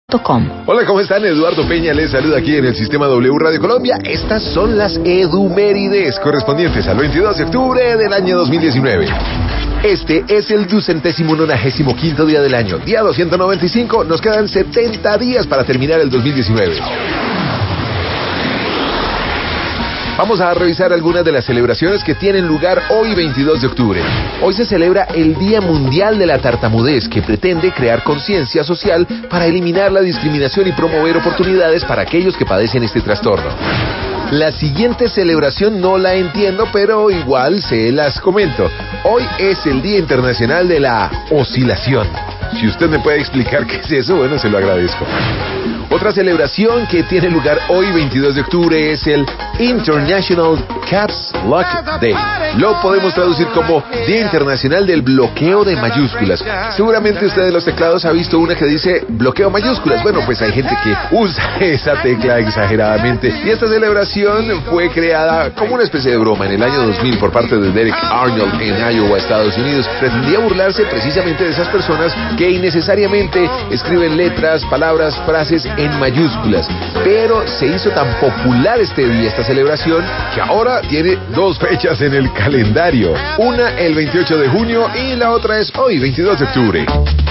Hola, ¿cómo están? Eduardo Peña les saluda aquí en el Sistema W Radio Colombia. Estas son las Edumérides correspondientes al 22 de octubre del año 2019. Este es el 295º día del año, día 295. Nos quedan 70 días para terminar el 2019. Vamos a revisar algunas de las celebraciones que tienen lugar hoy 22 de octubre. Hoy se celebra el Día Mundial de la Tartamudez, que pretende crear conciencia social para eliminar la discriminación y promover oportunidades para aquellos que padecen este trastorno. La siguiente celebración no la entiendo, pero igual se las comento. Hoy es el Día Internacional de la Oscilación. Si usted me puede explicar qué es eso, bueno, se lo agradezco. Otra celebración que tiene lugar hoy 22 de octubre es el International Caps Lock Day. Lo podemos traducir como Día Internacional del Bloqueo de Mayúsculas. Seguramente usted de los teclados ha visto una que dice bloqueo mayúsculas. Bueno, pues hay gente que usa esa tecla exageradamente. Y esta celebración fue creada como una especie de broma en el año 2000 por parte de Derek Arnold en Iowa, Estados Unidos. Pretendía burlarse precisamente de esas personas que innecesariamente escriben letras, palabras, frases en mayúsculas. Pero se hizo tan popular este día, esta celebración, que ahora tiene dos fechas en el calendario. Una el 28 de junio y la otra es hoy, 22 de octubre.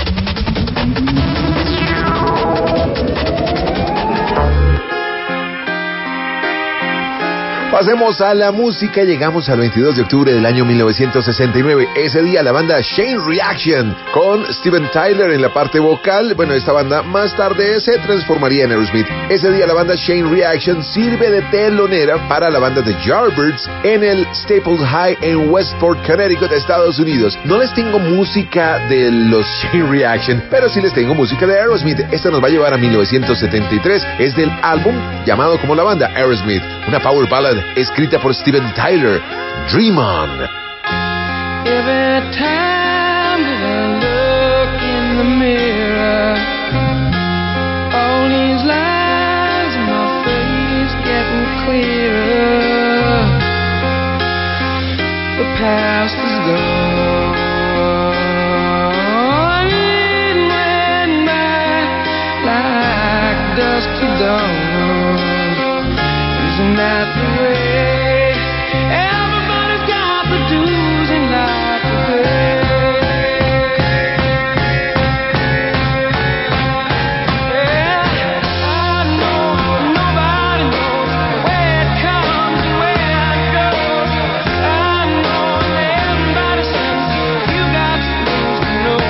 Pasemos a la música, llegamos al 22 de octubre del año 1969. Ese día la banda Chain Reaction con Steven Tyler en la parte vocal. Bueno, esta banda más tarde se transformaría en Aerosmith. Ese día la banda Chain Reaction sirve de telonera para la banda The Yardbirds en el Staples High en Westport, Connecticut, Estados Unidos. No les tengo música de los Chain Reaction, pero sí les tengo música de Aerosmith. Esta nos va a llevar a 1973. Es del álbum llamado como la banda Aerosmith, una power ballad escrita por Steven Tyler, Dream On. Every time that I look in the mirror, all these lines in my face getting clearer. The past is gone, it went by like dusk to dawn. Isn't that the way? Everybody's got the dues in life to pay. Yeah, I know nobody knows where it comes and where it goes. I know that everybody says you got some things to know.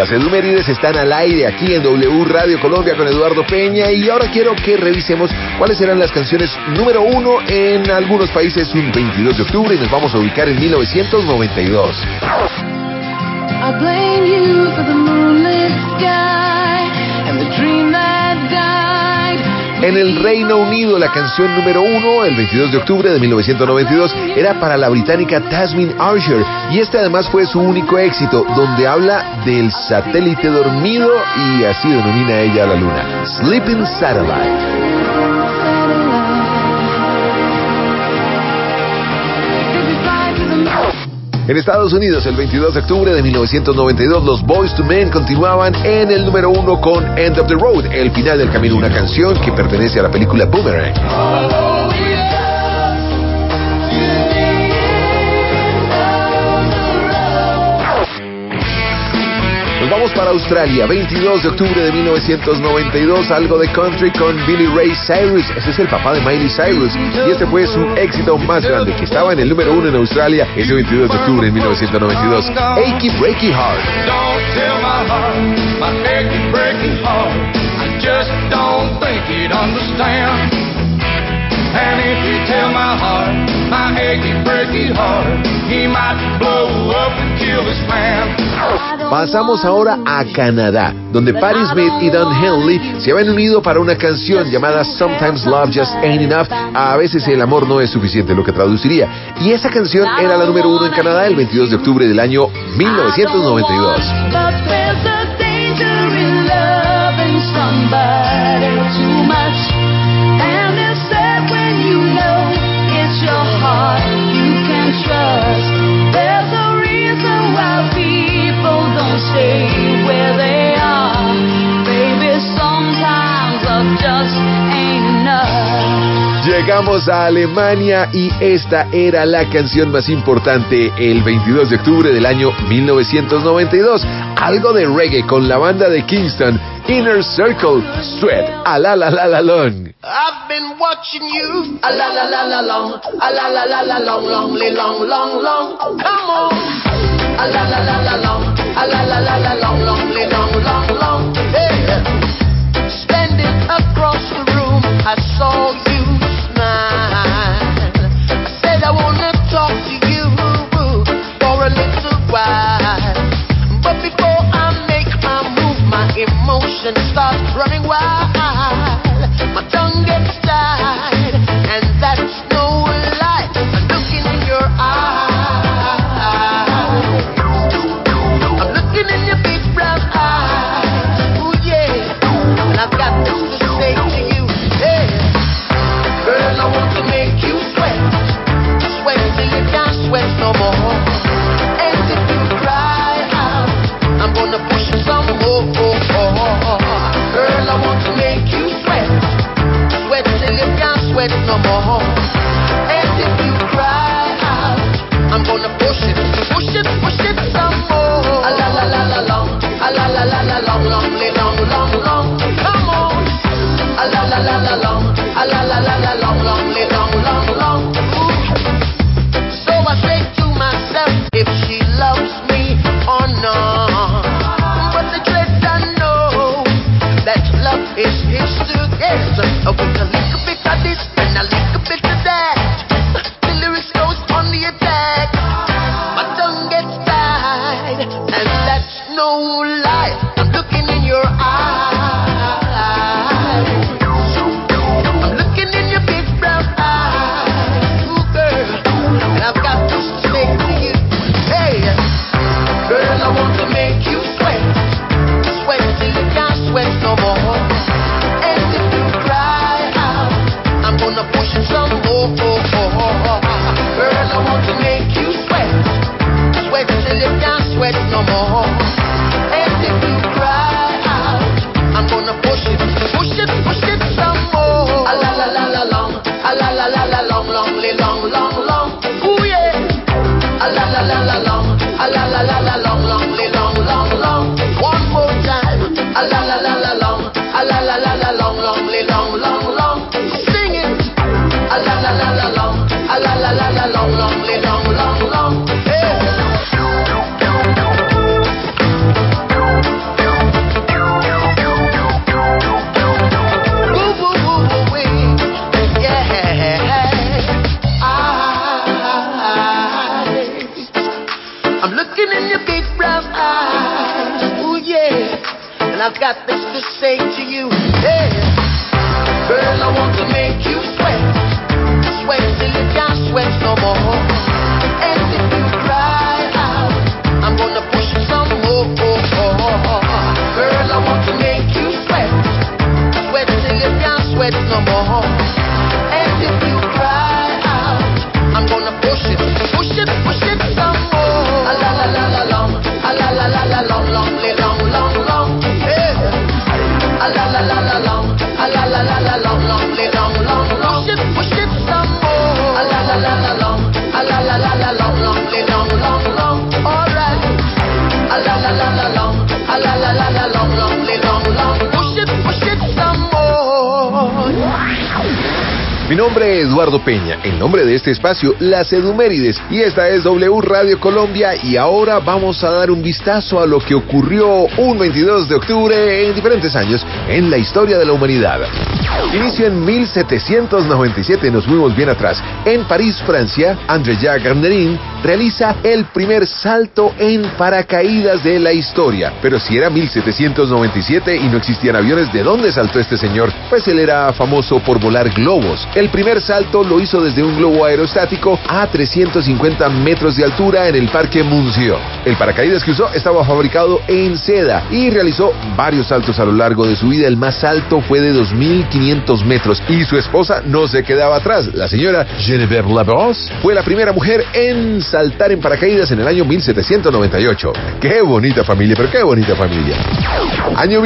Las Edumérides están al aire aquí en W Radio Colombia con Eduardo Peña y ahora quiero que revisemos cuáles eran las canciones número 1 en algunos países un 22 de octubre y nos vamos a ubicar en 1992. I blame you for the moonlit sky and the dream that died. En el Reino Unido, la canción número 1, el 22 de octubre de 1992, era para la británica Tasmin Archer, y este además fue su único éxito, donde habla del satélite dormido, y así denomina ella a la luna, Sleeping Satellite. En Estados Unidos, el 22 de octubre de 1992, los Boyz II Men continuaban en el número 1 con End of the Road, el final del camino, una canción que pertenece a la película Boomerang. Nos vamos para Australia, 22 de octubre de 1992, algo de country con Billy Ray Cyrus. Ese es el papá de Miley Cyrus y este fue su éxito más grande, que estaba en el número 1 en Australia ese 22 de octubre de 1992. Achy Breaky Heart. Don't tell my heart, my achy breaky heart. I just don't think he'd understand. And if you tell my heart, my achy breaky heart, he might blow up and kill this man. Pasamos ahora a Canadá, donde Patti Smith y Don Henley se habían unido para una canción llamada Sometimes Love Just Ain't Enough. A veces el amor no es suficiente, lo que traduciría. Y esa canción era la número 1 en Canadá el 22 de octubre del año 1992. Stay where they are, baby. Sometimes love just ain't enough. Llegamos a Alemania y esta era la canción más importante el 22 de octubre del año 1992. Algo de reggae con la banda de Kingston, Inner Circle, Sweat, a la la la la long. I've been watching you, a la la la la long, a la la la la long, long, long, long, long. Come on, a la la la la long, a la la la la long, long, long, long, long. Hey, standing across the room, I saw you smile. I said I wanna talk to you for a little while, but before I make my move, my emotions start running wild. My tongue gets tied, and that's no lie. I'm looking in your eyes. I'm looking in your big brown eyes. Ooh, yeah. And I've got this to say to you. Hey, girl, I want to make you sweat. Sweat till you can't sweat no more. And if you cry out, I'm gonna push you some more. Girl, I want to make you sweat. Sweat till you can't sweat no more. And if you cry out, I'm gonna push it some more. A la la la la long, a la la la la long, long, long, long, long. Come on. A la la la la long, a la la la la long, long, long, long, long. Ooh. So I say to myself, if she loves me or not. But the dread I know that love is his to get. With a little bit of this and a little bit of that, the lyrics goes on the attack. My tongue gets tied, and that's no lie. I'm looking in your eyes. I'm looking in your big brown eyes. Ooh, girl, and I've got this to say to you. Hey, girl, I want to make you sweat. Sweat till you can't sweat no more. And if you cry out, I'm gonna push it some more. Girl, I want to make you sweat. Sweat till you can't sweat no more. And if you cry out, I'm gonna push it some more. A la la la la long, a la la la la long, long, long, long, long. Ooh yeah. A la la la la long, a la la la la long, long, long, long, long. One more time. A la la la la long, a la la la la long, long, long, long, long. Sing it. A la la la la long, a la la la la long, long, long, long, long. Hey. I've got this to say to you. Hey, girl, I want to make you sweat. Sweat till you can't sweat no more. And if you cry out, I'm gonna push you some more. Girl, I want to make you sweat. Sweat till you can't sweat no more. And if you cry out, I'm gonna push it some more. A la la la la long, a la la la la long, long, long, long, long. Yeah. A la la la la long, a la la la la long, long, long, long, long. Push it some more. A la la la la long, a la la la la long, long, long, long, long. All right. A la la la la long, a la la la la long, long, long, long. Push it some more. Mi nombre es Eduardo Peña, el nombre de este espacio, Las Edumérides, y esta es W Radio Colombia, y ahora vamos a dar un vistazo a lo que ocurrió un 22 de octubre en diferentes años en la historia de la humanidad. Inicio en 1797, nos fuimos bien atrás. En París, Francia, André-Jacques Garnerin realiza el primer salto en paracaídas de la historia. Pero si era 1797 y no existían aviones, ¿de dónde saltó este señor? Pues él era famoso por volar globos. El primer salto lo hizo desde un globo aerostático a 350 metros de altura en el Parque Monceau. El paracaídas que usó estaba fabricado en seda y realizó varios saltos a lo largo de su vida. El más alto fue de 2.500 metros y su esposa no se quedaba atrás. La señora Geneviève Labrosse fue la primera mujer en saltar en paracaídas en el año 1798. ¡Qué bonita familia, pero qué bonita familia! Año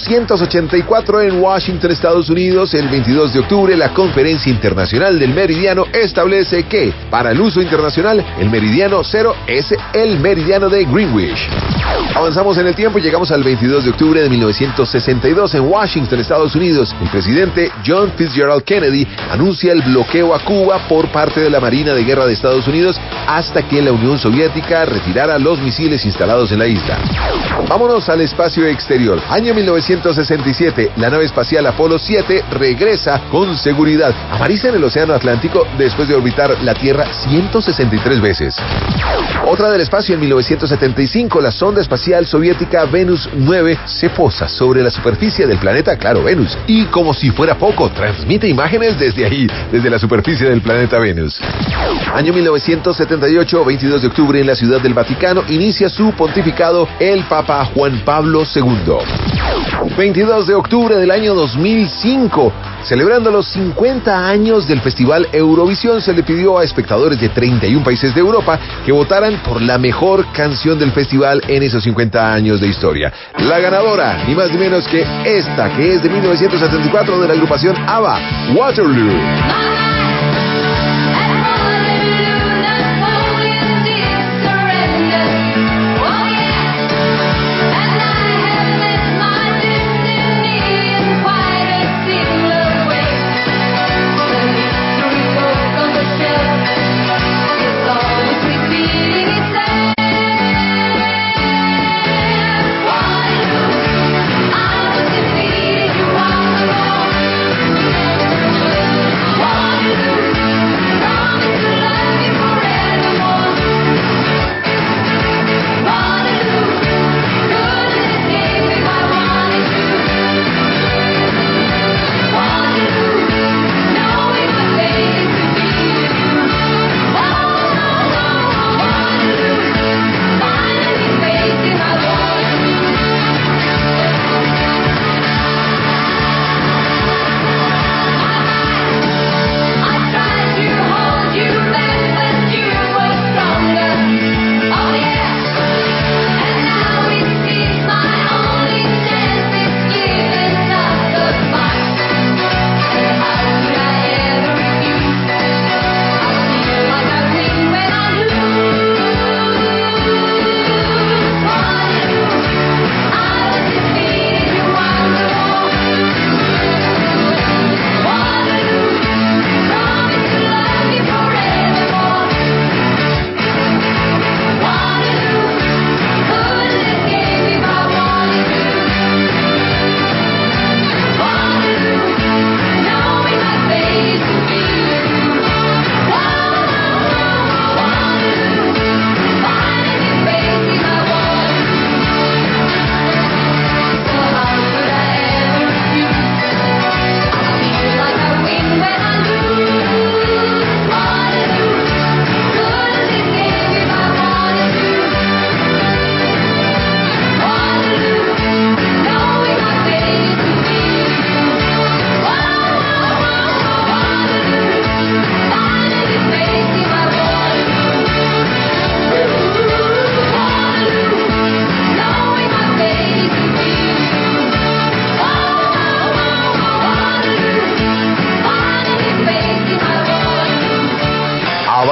1884 en Washington, Estados Unidos, el 22 de octubre, la Conferencia Internacional del Meridiano establece que, para el uso internacional, el meridiano cero es el meridiano de Greenwich. Avanzamos en el tiempo y llegamos al 22 de octubre de 1962 en Washington, Estados Unidos. El presidente John Fitzgerald Kennedy anuncia el bloqueo a Cuba por parte de la Marina de Guerra de Estados Unidos hasta que la Unión Soviética retirara los misiles instalados en la isla. Vámonos al espacio exterior. Año 1967, la nave espacial Apolo 7 regresa con seguridad. Aterriza en el Océano Atlántico después de orbitar la Tierra 163 veces. Otra del espacio en 1975, la sonda espacial soviética Venus 9 se posa sobre la superficie del planeta, claro, Venus. Y como si fuera poco, transmite imágenes desde ahí, desde la superficie del planeta Venus. Año 1978, 22 de octubre, en la Ciudad del Vaticano, inicia su pontificado el Papa Juan Pablo II. 22 de octubre del año 2005, celebrando los 50 años del Festival Eurovisión, se le pidió a espectadores de 31 países de Europa que votaran por la mejor canción del festival en esos 50 años de historia. La ganadora, ni más ni menos que esta, que es de 1974, de la agrupación ABBA, Waterloo. Wow.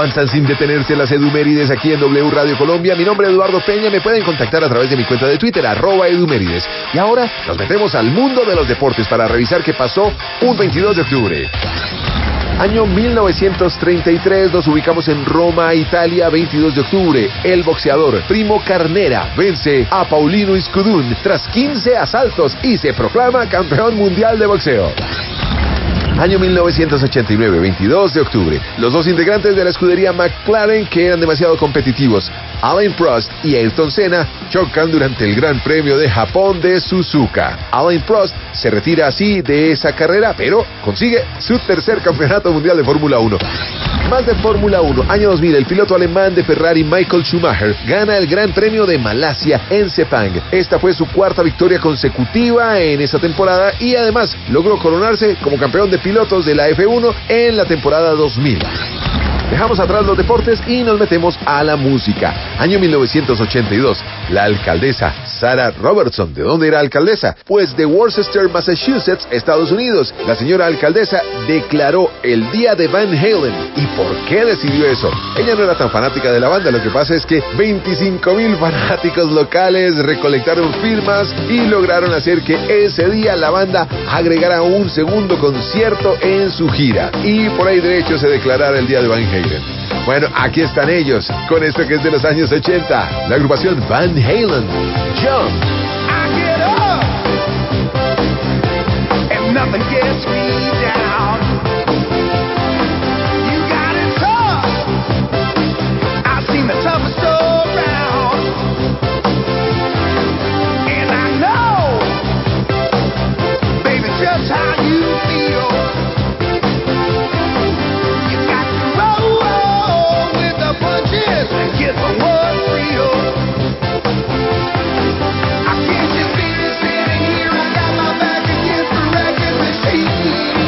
Avanzan sin detenerse las Edumérides aquí en W Radio Colombia. Mi nombre es Eduardo Peña. Me pueden contactar a través de mi cuenta de Twitter, @Edumérides. Y ahora nos metemos al mundo de los deportes para revisar qué pasó un 22 de octubre. Año 1933, nos ubicamos en Roma, Italia, 22 de octubre. El boxeador Primo Carnera vence a Paulino Iscudún tras 15 asaltos y se proclama campeón mundial de boxeo. Año 1989, 22 de octubre. Los dos integrantes de la escudería McLaren, que eran demasiado competitivos, Alain Prost y Ayrton Senna, chocan durante el Gran Premio de Japón de Suzuka. Alain Prost se retira así de esa carrera, pero consigue su tercer campeonato mundial de Fórmula 1. Más de Fórmula 1. Año 2000, el piloto alemán de Ferrari Michael Schumacher gana el Gran Premio de Malasia en Sepang. Esta fue su cuarta victoria consecutiva en esa temporada y además logró coronarse como campeón de pilotos de la F1 en la temporada 2000. Dejamos atrás los deportes y nos metemos a la música. Año 1982, la alcaldesa Sarah Robertson. ¿De dónde era alcaldesa? Pues de Worcester, Massachusetts, Estados Unidos. La señora alcaldesa declaró el día de Van Halen. ¿Y por qué decidió eso? Ella no era tan fanática de la banda, lo que pasa es que 25,000 fanáticos locales recolectaron firmas y lograron hacer que ese día la banda agregara un segundo concierto en su gira. Y por ahí derecho se declarara el día de Van Halen. Bueno, aquí están ellos, con esto que es de los años 80, la agrupación Van Halen, Jump. I get up and nothing gets me down. You got it tough. I've seen the toughest around, and I know, baby, just how you feel. You got to roll with the punches and get the what's real. I can't just be sitting here. I got my back against the wrecking machine.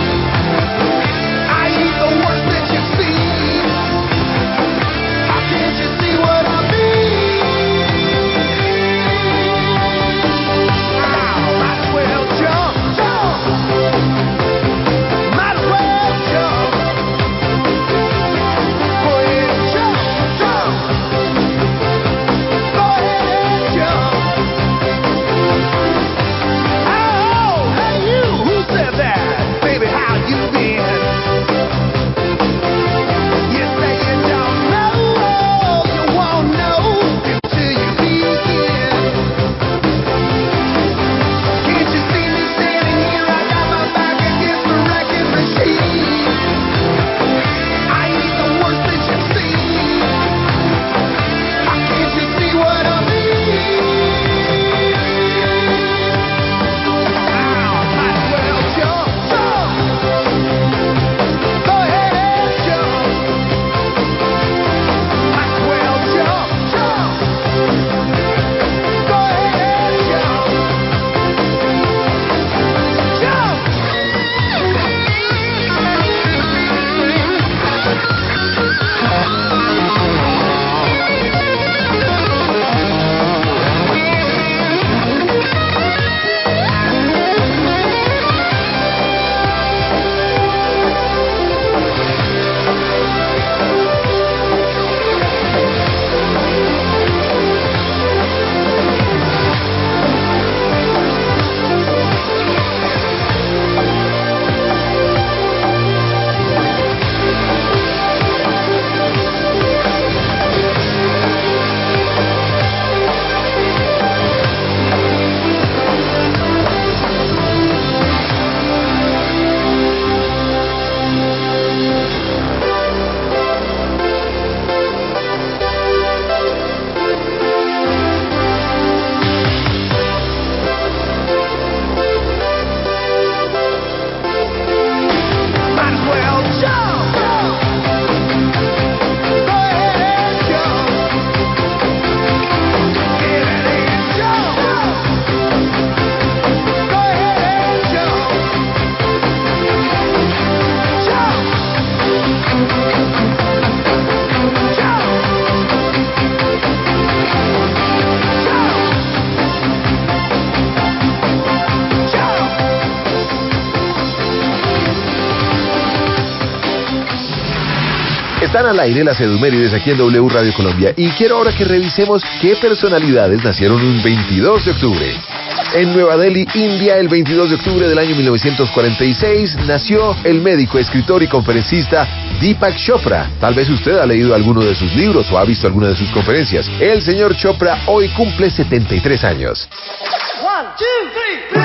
Están al aire las Edumérides aquí en W Radio Colombia y quiero ahora que revisemos qué personalidades nacieron un 22 de octubre. En Nueva Delhi, India, el 22 de octubre del año 1946, nació el médico, escritor y conferencista Deepak Chopra. Tal vez usted ha leído alguno de sus libros o ha visto alguna de sus conferencias. El señor Chopra hoy cumple 73 años. 1, 2,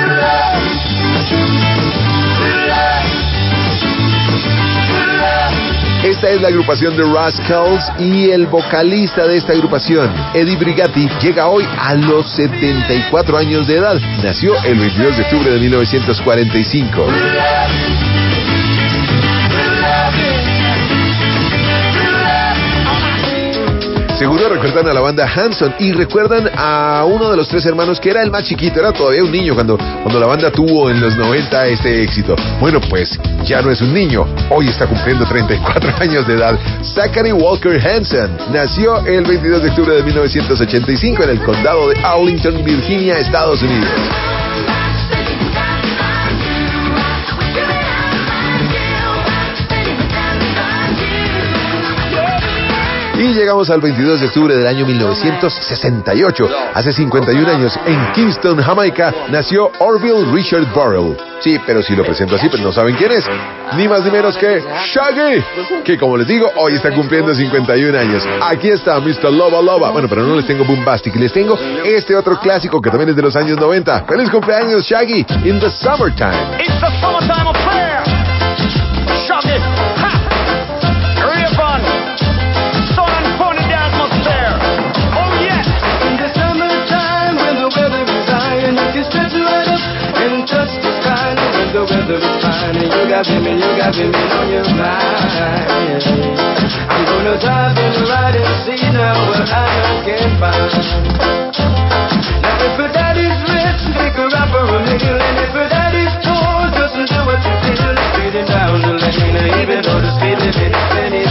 3. Esta es la agrupación de Rascals y el vocalista de esta agrupación, Eddie Brigatti, llega hoy a los 74 años de edad. Nació el 22 de octubre de 1945. Seguro recuerdan a la banda Hanson y recuerdan a uno de los tres hermanos que era el más chiquito, era todavía un niño cuando la banda tuvo en los 90 este éxito. Bueno, pues ya no es un niño, hoy está cumpliendo 34 años de edad. Zachary Walker Hanson nació el 22 de octubre de 1985 en el condado de Arlington, Virginia, Estados Unidos. Y llegamos al 22 de octubre del año 1968. Hace 51 años, en Kingston, Jamaica, nació Orville Richard Burrell. Sí, pero si lo presento así, pues no saben quién es. Ni más ni menos que Shaggy, que como les digo, hoy está cumpliendo 51 años. Aquí está Mr. Loba Loba. Bueno, pero no les tengo Boombastic, les tengo este otro clásico que también es de los años 90. ¡Feliz cumpleaños, Shaggy! In the Summertime. It's the summertime affair. Shaggy, ha, Rayvon, sun and funny dance must stare. Oh yes. In the summertime when the weather is high and you can stretch right up and touch the sky. When the weather is fine and you got women on your mind. I'm gonna drive and ride and see now what I can find. Now if her daddy's rich, pick her up for a meal, and if her daddy's poor, just do what you feel. Speeding down the lane, even though the speed limit is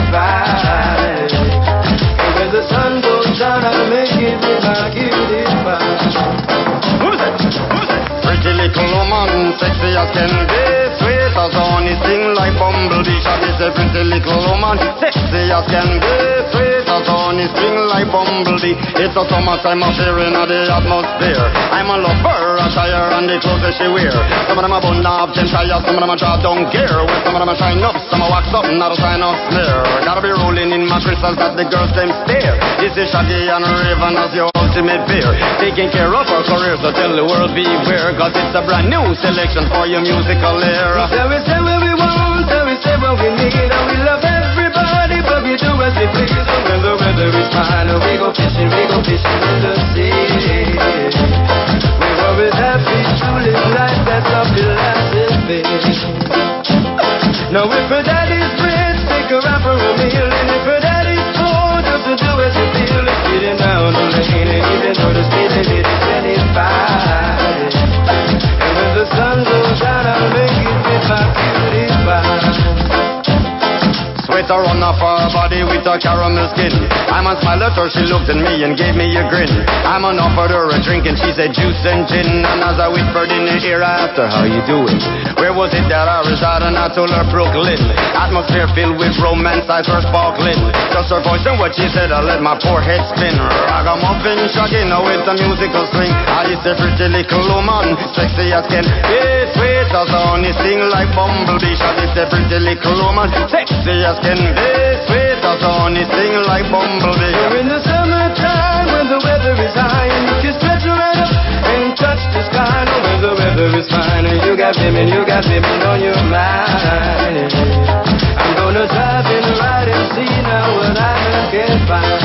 25. And when the sun goes down, I'll make it with my cutie pie. Who's it? Who's it? Pretty little woman, sexy as can be, sweet as honey, sting like bumblebee. She's a pretty little woman, sexy as can be, sweet as honey, sting like bumblebee. It's a summertime affair in the atmosphere. I'm a lover, attire and the clothes that she wear. Some of them are bun up, them tires, some of them are drop down gear. Well, some of them are shine up, some are wax up, not a sign of smear. Gotta be rolling in my crystals that the girls them stare. This is Shaggy and Raven as your ultimate fear. Taking care of our career, so tell the world beware. Cause it's a brand new selection for your musical era. So we say what we want, so we say what we need, and we love everybody, but we do as we please. So when the weather is fine, we go fishing in the sea. We're always happy to live life, that's our philosophy. Now if her daddy's rich, take her out for a meal, and if her daddy's poor, just do as you feel. It's speeding down the lane, and even though the speed limit is 25. The sun goes down, I'll make it with my cutie pie. Sweater on off her body with a caramel skin. I'm on smile at her, she looked at me and gave me a grin. I'm on offered her a drink and she said juice and gin. And as I whispered in her ear, I asked her, how you doing? Where was it that I resided? And I told her Brooklyn. Atmosphere filled with romance, eyes were sparkling. Just her voice and what she said, I let my poor head spin. Ragamuffin, Shaggy, now it's a musical swing. I is a pretty little woman, sexy as can be, sweet as honey, sting like bumblebee. Shaggy is a pretty little woman, sexy as can be, sweet as honey, sting like bumblebee. You're in the summertime when the weather is high and you can stretch right up and touch the sky. No, when the weather is fine and you got women on your mind. I'm gonna drive and ride and see now what I can find.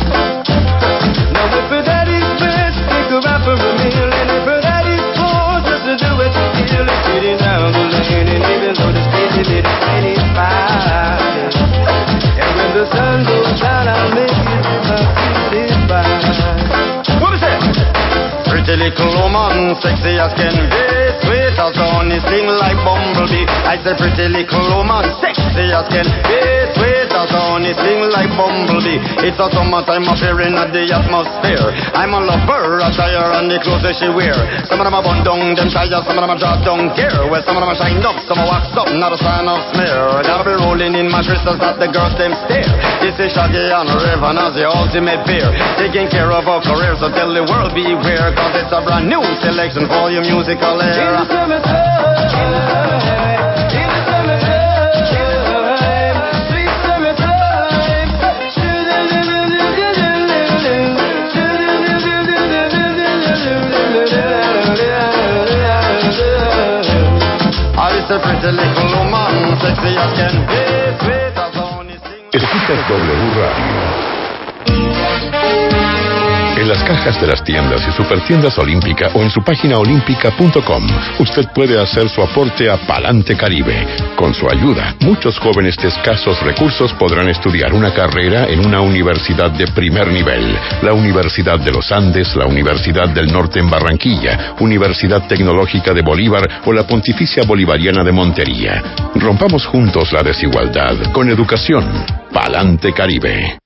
Now if her daddy's rich, pick her up for a meal, and if her daddy's poor, just do what you feel. It's speeding down the lane, and even though the speed limit is 25. And when the sun goes down, I'll make it with my cutie pie. What is that? Pretty little woman, sexy as can be, sweet as honey, sting like bumblebee. I say pretty little woman, sexy as can be, sweet as a honey sting like bumblebee. It's a summertime appearing at the atmosphere. I'm a lover, a tire and the clothes that she wear. Some of them are bun down, them tires, some of them are drop down care. Well, some of them are shine up, some are wax up, not a sign of smear. Gotta be rolling in my crystals that the girls them stare. This is Shaggy and Raven as the ultimate pair. Taking care of our careers, so tell the world beware. Cause it's a brand new selection for your musical era. A pretty little woman, sexy as can be, sweet as honey sing. Escuchas W Radio. En las cajas de las tiendas y supertiendas Olímpica o en su página olímpica.com, usted puede hacer su aporte a Palante Caribe. Con su ayuda, muchos jóvenes de escasos recursos podrán estudiar una carrera en una universidad de primer nivel. La Universidad de los Andes, la Universidad del Norte en Barranquilla, Universidad Tecnológica de Bolívar o la Pontificia Bolivariana de Montería. Rompamos juntos la desigualdad con educación. Palante Caribe.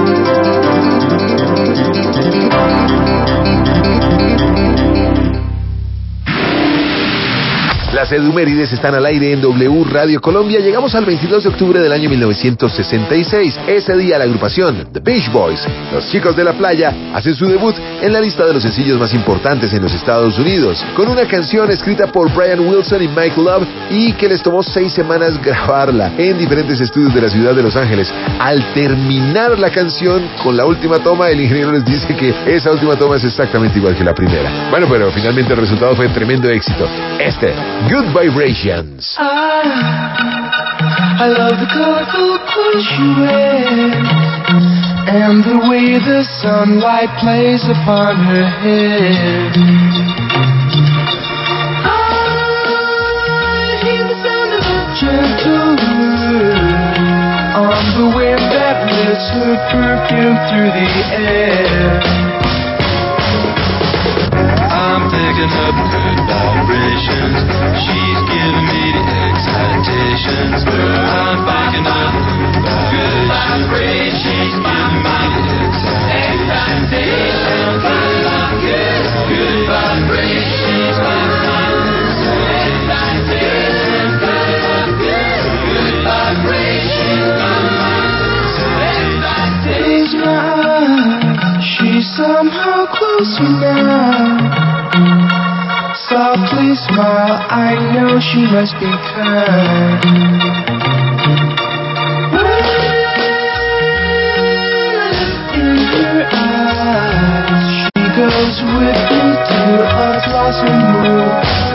Las Edumérides están al aire en W Radio Colombia. Llegamos al 22 de octubre del año 1966. Ese día la agrupación The Beach Boys, los chicos de la playa, hacen su debut en la lista de los sencillos más importantes en los Estados Unidos, con una canción escrita por Brian Wilson y Mike Love y que les tomó 6 semanas grabarla en diferentes estudios de la ciudad de Los Ángeles. Al terminar la canción, con la última toma, el ingeniero les dice que esa última toma es exactamente igual que la primera. Bueno, pero finalmente el resultado fue tremendo éxito. Good Vibrations. I love the colorful clothes she wears and the way the sunlight plays upon her hair. I hear the sound of a gentle word on the wind that lifts her perfume through the air. I'm picking up good vibrations. She's giving me the excitations. I'm picking up good vibrations. She's giving me the excitations. Good vibrations. Excitations. Good vibrations. Close my eyes. She's somehow closer now. Softly smile, I know she must be kind. In her eyes, she goes with me to a blossom room.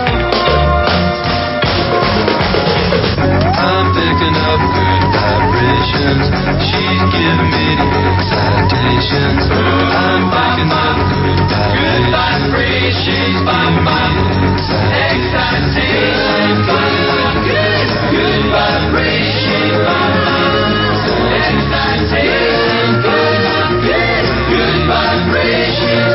I'm picking up good vibrations. She's giving me the excitations. I'm picking up good vibrations. She's giving me excitations. Good vibrations. Excitations. Good vibrations.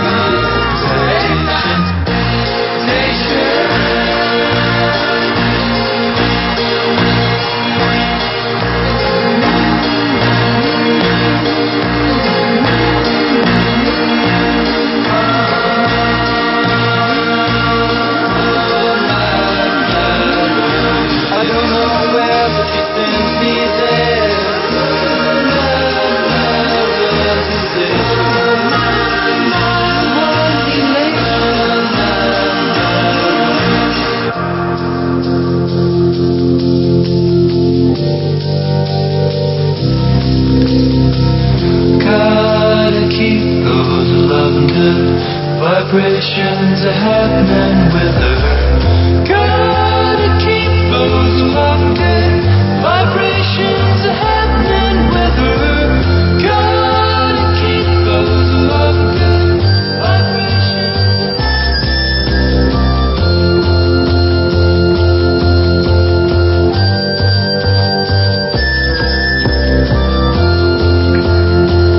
Vibrations are happening with her. Gotta keep those love good. Vibrations are happening with her. Gotta keep those love good.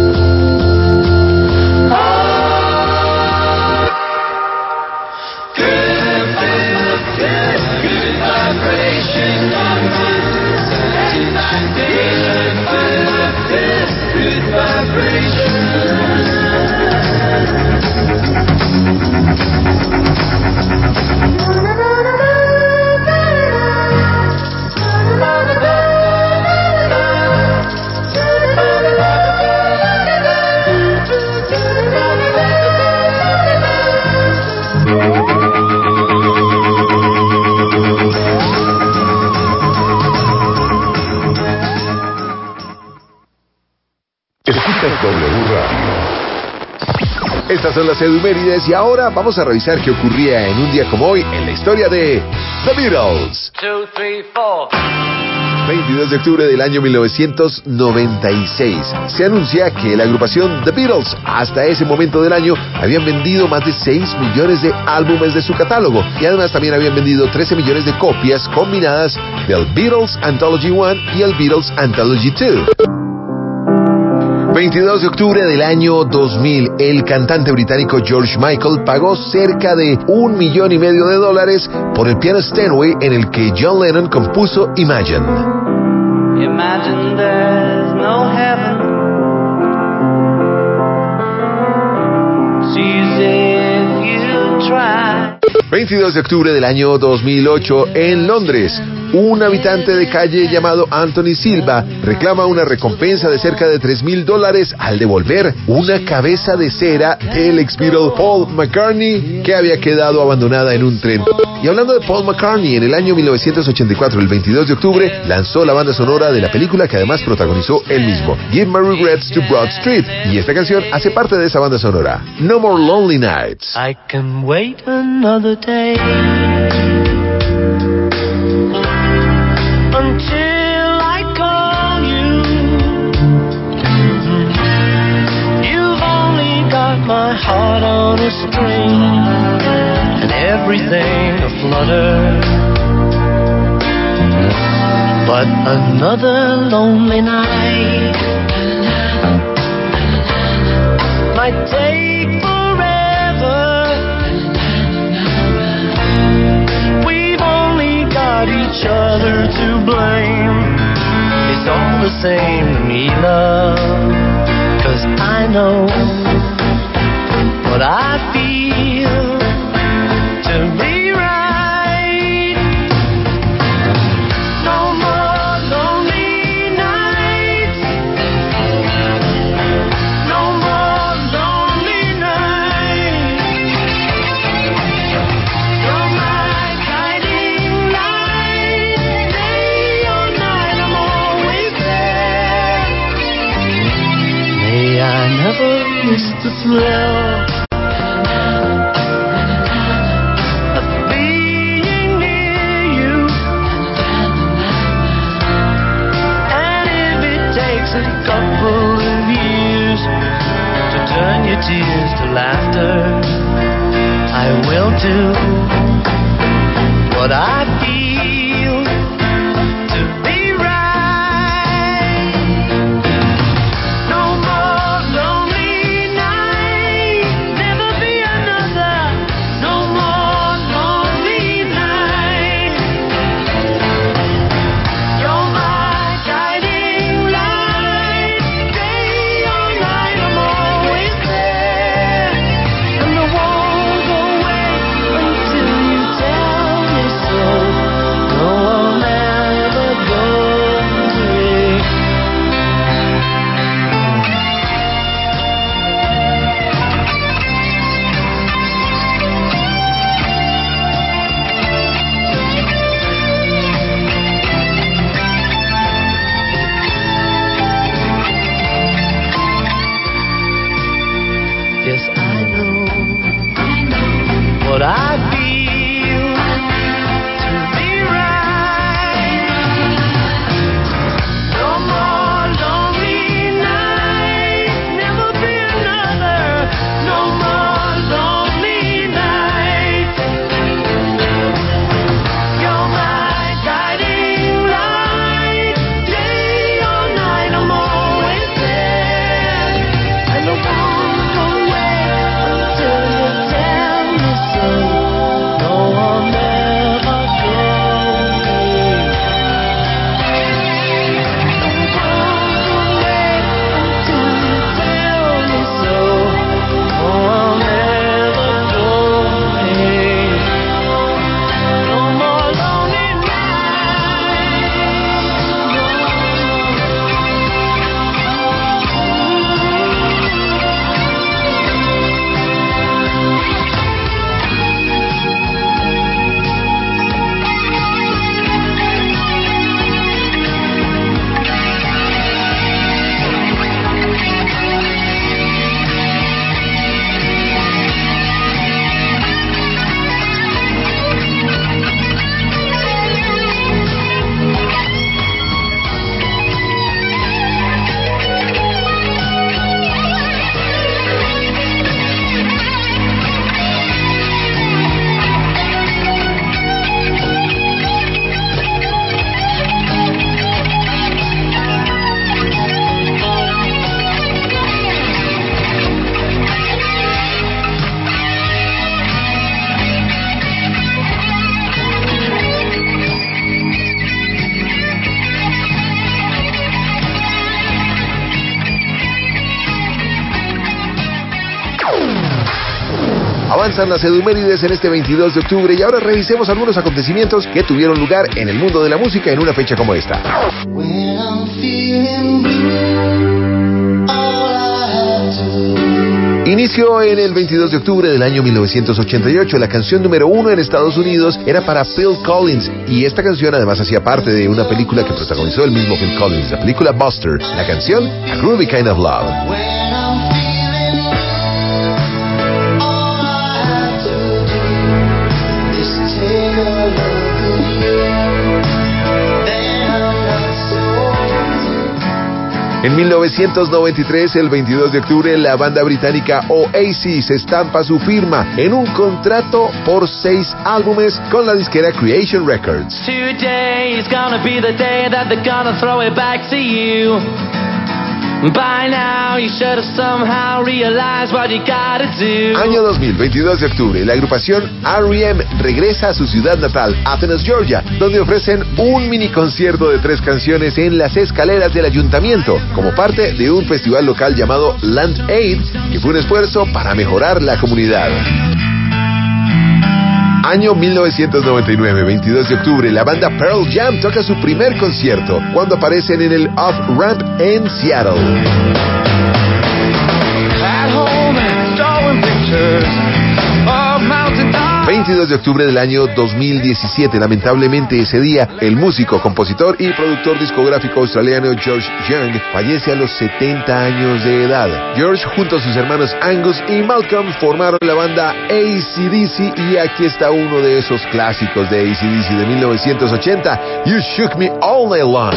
Good W Radio. Estas son las edumérides y ahora vamos a revisar qué ocurría en un día como hoy en la historia de The Beatles. 2, 3, 4. 22 de octubre del año 1996. Se anuncia que la agrupación The Beatles, hasta ese momento del año, habían vendido más de 6 millones de álbumes de su catálogo y además también habían vendido 13 millones de copias combinadas del Beatles Anthology 1 y el Beatles Anthology 2. 22 de octubre del año 2000, el cantante británico George Michael pagó cerca de $1,5 millones por el piano Steinway en el que John Lennon compuso Imagine. Imagine there's no heaven. See as if you try. 22 de octubre del año 2008, en Londres, un habitante de calle llamado Anthony Silva reclama una recompensa de cerca de $3,000 al devolver una cabeza de cera del ex Beatle Paul McCartney que había quedado abandonada en un tren. Y hablando de Paul McCartney, en el año 1984, el 22 de octubre, lanzó la banda sonora de la película que además protagonizó él mismo, Give My Regrets to Broad Street, y esta canción hace parte de esa banda sonora, No More Lonely Nights. I can wait another day until I call you. You've only got my heart on a string and everything aflutter. But another lonely night might take forever. We've only got each other to blame. It's all the same to me, love, 'cause I know what I feel to be right. No more lonely nights. No more lonely nights. You're my guiding light. Day or night, I'm always there. May I never miss the thrill of being near you. And if it takes a couple of years to turn your tears to laughter, I will do what I feel to be right. No more lonely night, never be another. No more lonely night. You're my guiding light. Day or night, I'm always there. And I won't go away until you tell me so. avanzan las edumérides en este 22 de octubre y ahora revisemos algunos acontecimientos que tuvieron lugar en el mundo de la música en una fecha como esta. Inició en el 22 de octubre del año 1988. La canción número 1 en Estados Unidos era para Phil Collins, y esta canción además hacía parte de una película que protagonizó el mismo Phil Collins, la película Buster. La canción A Groovy Kind of Love. En 1993, el 22 de octubre, la banda británica Oasis estampa su firma en un contrato por 6 álbumes con la disquera Creation Records. Today is gonna be the day that they're gonna throw it back to you. By now you should have somehow realized what you gotta do. Año 2000, 22 de octubre, la agrupación R.E.M. regresa a su ciudad natal, Athens, Georgia, donde ofrecen un mini concierto de 3 canciones en las escaleras del ayuntamiento, como parte de un festival local llamado Land Aid, que fue un esfuerzo para mejorar la comunidad. Año 1999, 22 de octubre, la banda Pearl Jam toca su primer concierto cuando aparecen en el Off-Ramp en Seattle. At home and drawing pictures of mountain tops. 22 de octubre del año 2017, lamentablemente ese día, el músico, compositor y productor discográfico australiano George Young fallece a los 70 años de edad. George, junto a sus hermanos Angus y Malcolm, formaron la banda AC/DC, y aquí está uno de esos clásicos de AC/DC de 1980, You Shook Me All Night Long.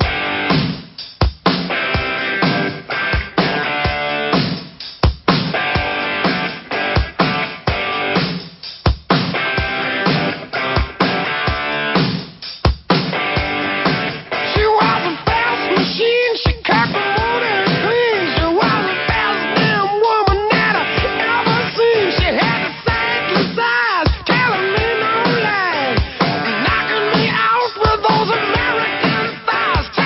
She was a fast machine, she cut the motor clean. She was the best damn woman that I ever seen. She had the sightless eyes, telling me no lies, knocking me out with those American thighs.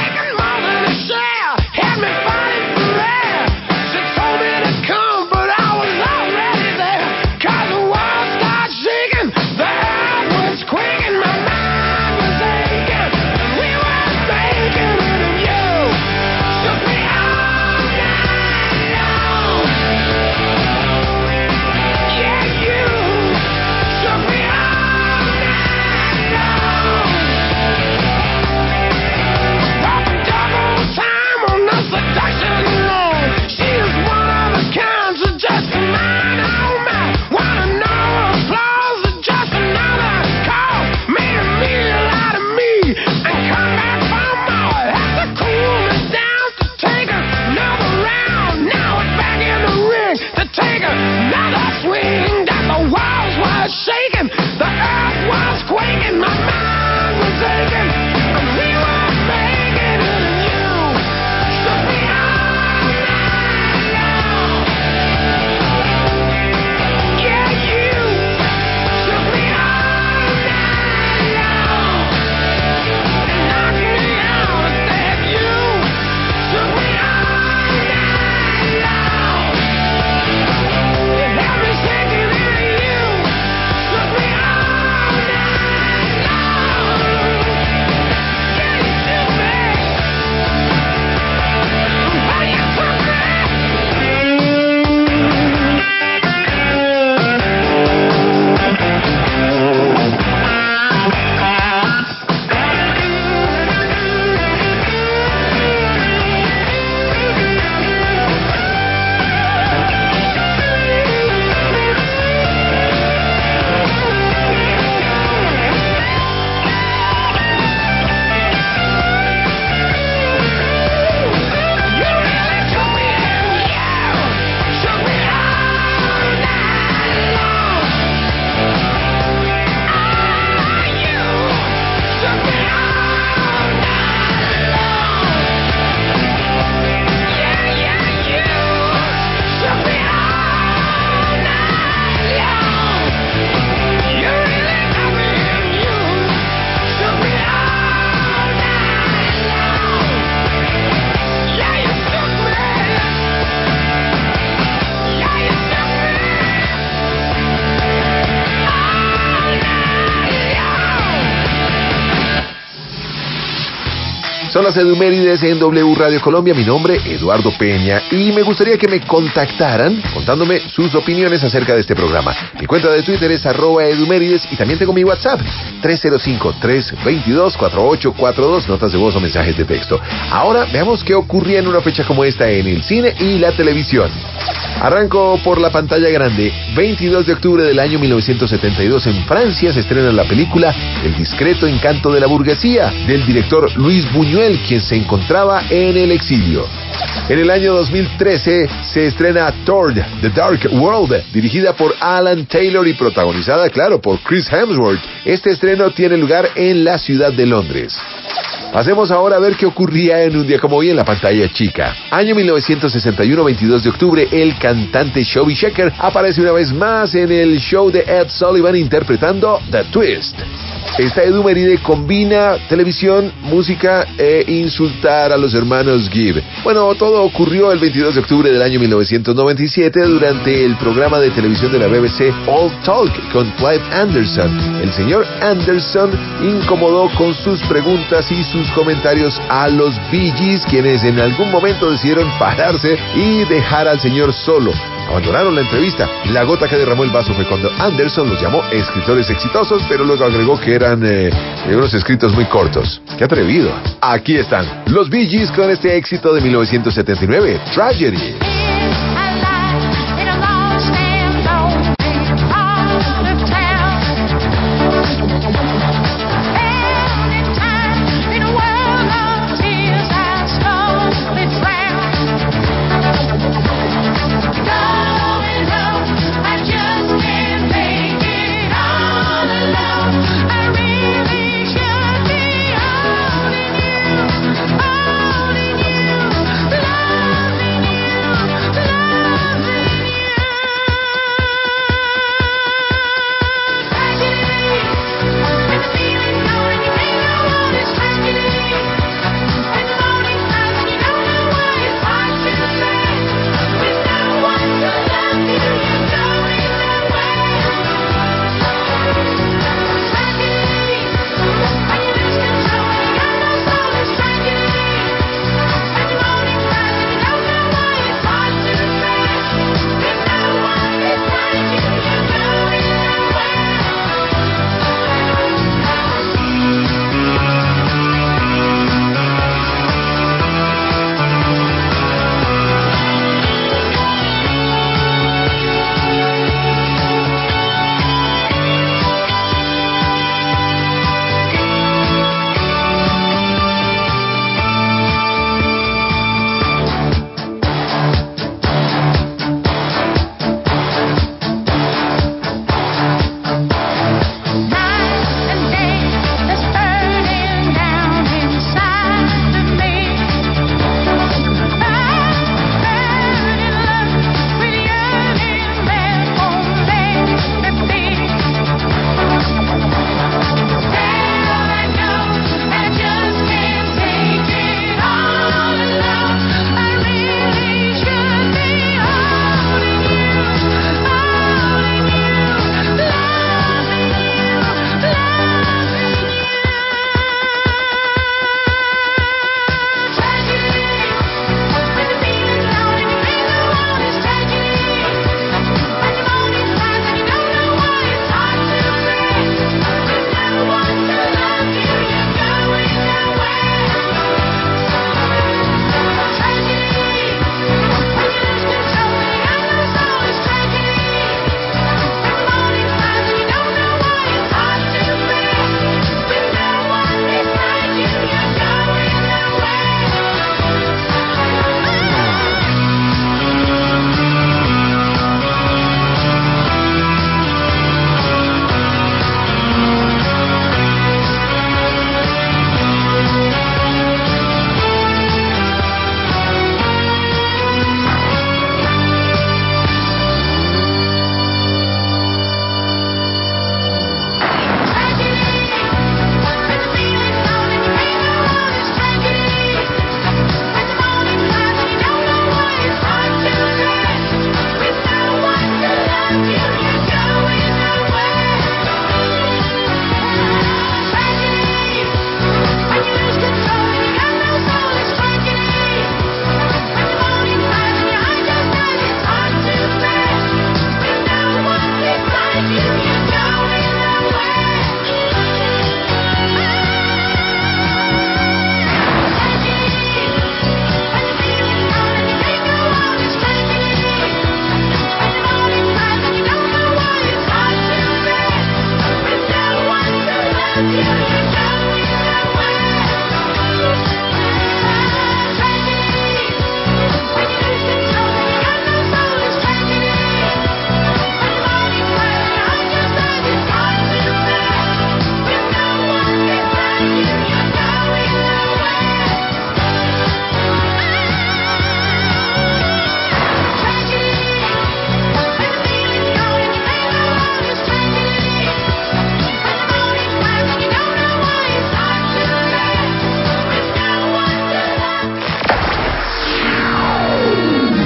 Escuchabas a Edumérides en W Radio Colombia. Mi nombre, Eduardo Peña, y me gustaría que me contactaran contándome sus opiniones acerca de este programa. Mi cuenta de Twitter es @Edumérides y también tengo mi WhatsApp, 305-322-4842, notas de voz o mensajes de texto. Ahora veamos qué ocurría en una fecha como esta en el cine y la televisión. Arranco por la pantalla grande. 22 de octubre del año 1972 en Francia se estrena la película El discreto encanto de la burguesía, del director Luis Buñuel, quien se encontraba en el exilio. En el año 2013 se estrena Thor: The Dark World, dirigida por Alan Taylor y protagonizada, claro, por Chris Hemsworth. Este estreno tiene lugar en la ciudad de Londres. Pasemos ahora a ver qué ocurría en un día como hoy en la pantalla chica. Año 1961, 22 de octubre, el cantante Chubby Checker aparece una vez más en el show de Ed Sullivan interpretando The Twist. Esta Eduméride combina televisión, música e insultar a los hermanos Gibb. Bueno, todo ocurrió el 22 de octubre del año 1997 durante el programa de televisión de la BBC All Talk con Clive Anderson. El señor Anderson incomodó con sus preguntas y sus comentarios a los Bee Gees, quienes en algún momento decidieron pararse y dejar al señor solo. Abandonaron la entrevista. La gota que derramó el vaso fue cuando Anderson los llamó escritores exitosos, pero luego agregó que eran unos escritos muy cortos. ¡Qué atrevido! Aquí están los Bee Gees con este éxito de 1979, Tragedy.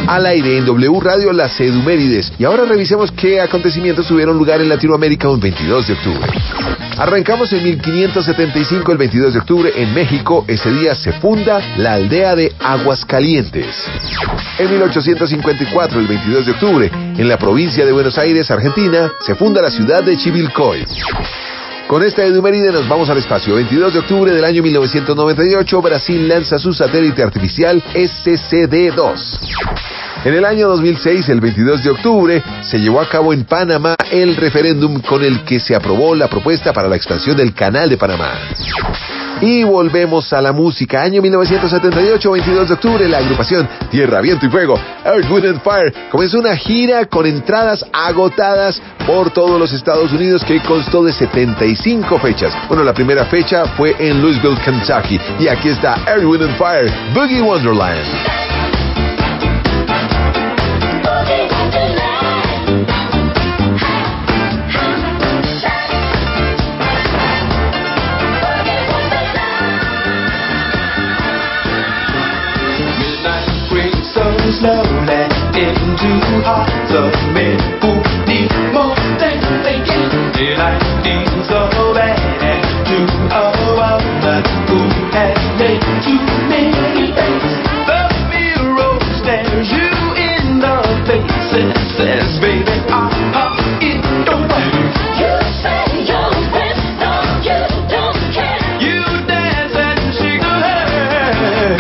Al aire en W Radio, las Edumérides. Y ahora revisemos qué acontecimientos tuvieron lugar en Latinoamérica un 22 de octubre. Arrancamos en 1575, el 22 de octubre, en México. Ese día se funda la aldea de Aguascalientes. En 1854, el 22 de octubre, en la provincia de Buenos Aires, Argentina, se funda la ciudad de Chivilcoy. Con esta eduméride nos vamos al espacio. 22 de octubre del año 1998, Brasil lanza su satélite artificial SCD-2. En el año 2006, el 22 de octubre, se llevó a cabo en Panamá el referéndum con el que se aprobó la propuesta para la expansión del Canal de Panamá. Y volvemos a la música. Año 1978, 22 de octubre, la agrupación Tierra, Viento y Fuego, Earth, Wind and Fire, comenzó una gira con entradas agotadas por todos los Estados Unidos que constó de 75 fechas. Bueno, la primera fecha fue en Louisville, Kentucky. Y aquí está Earth, Wind and Fire, Boogie Wonderland. Slowly into hearts of men who need more than they get. Daylight seems so bad to a woman who has made too many mistakes. The mirror stares you in the face and says, baby, it don't work. You say you're with, no, you don't care. You dance and shake your head.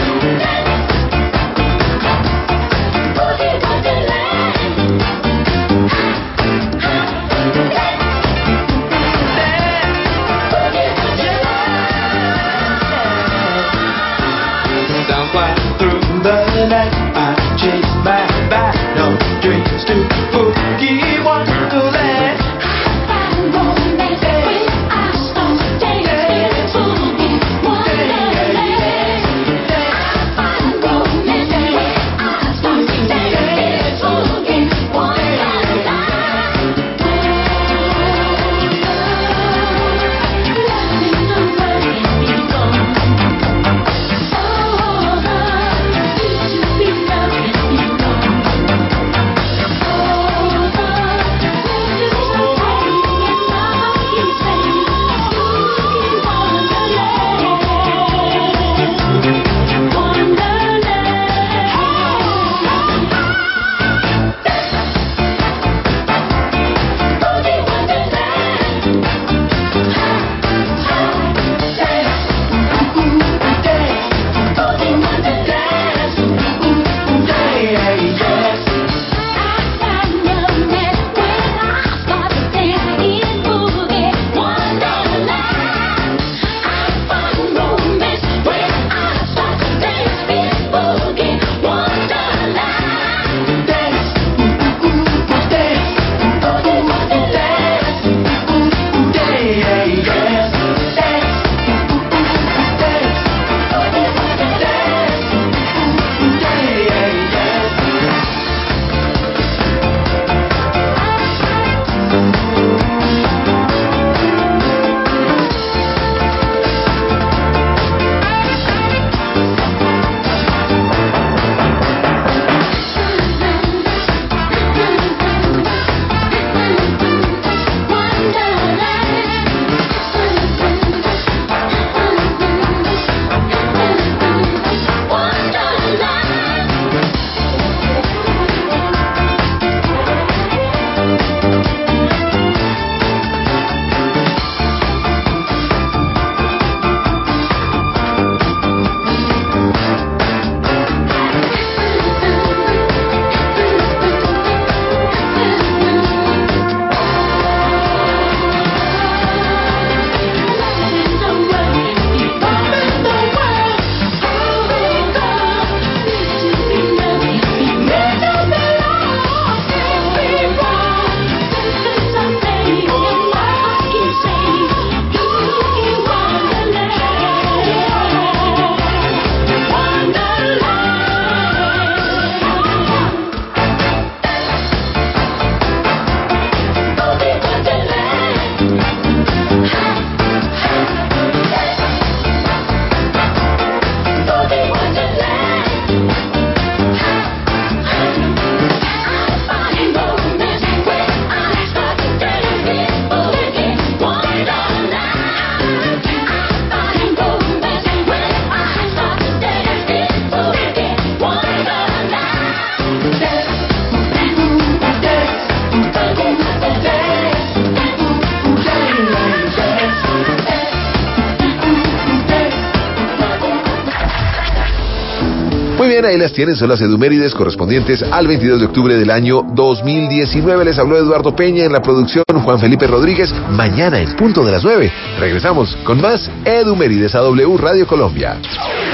Muy bien, ahí las tienen, son las edumérides correspondientes al 22 de octubre del año 2019. Les habló Eduardo Peña, en la producción Juan Felipe Rodríguez. Mañana en punto de las 9 regresamos con más edumérides a W Radio Colombia.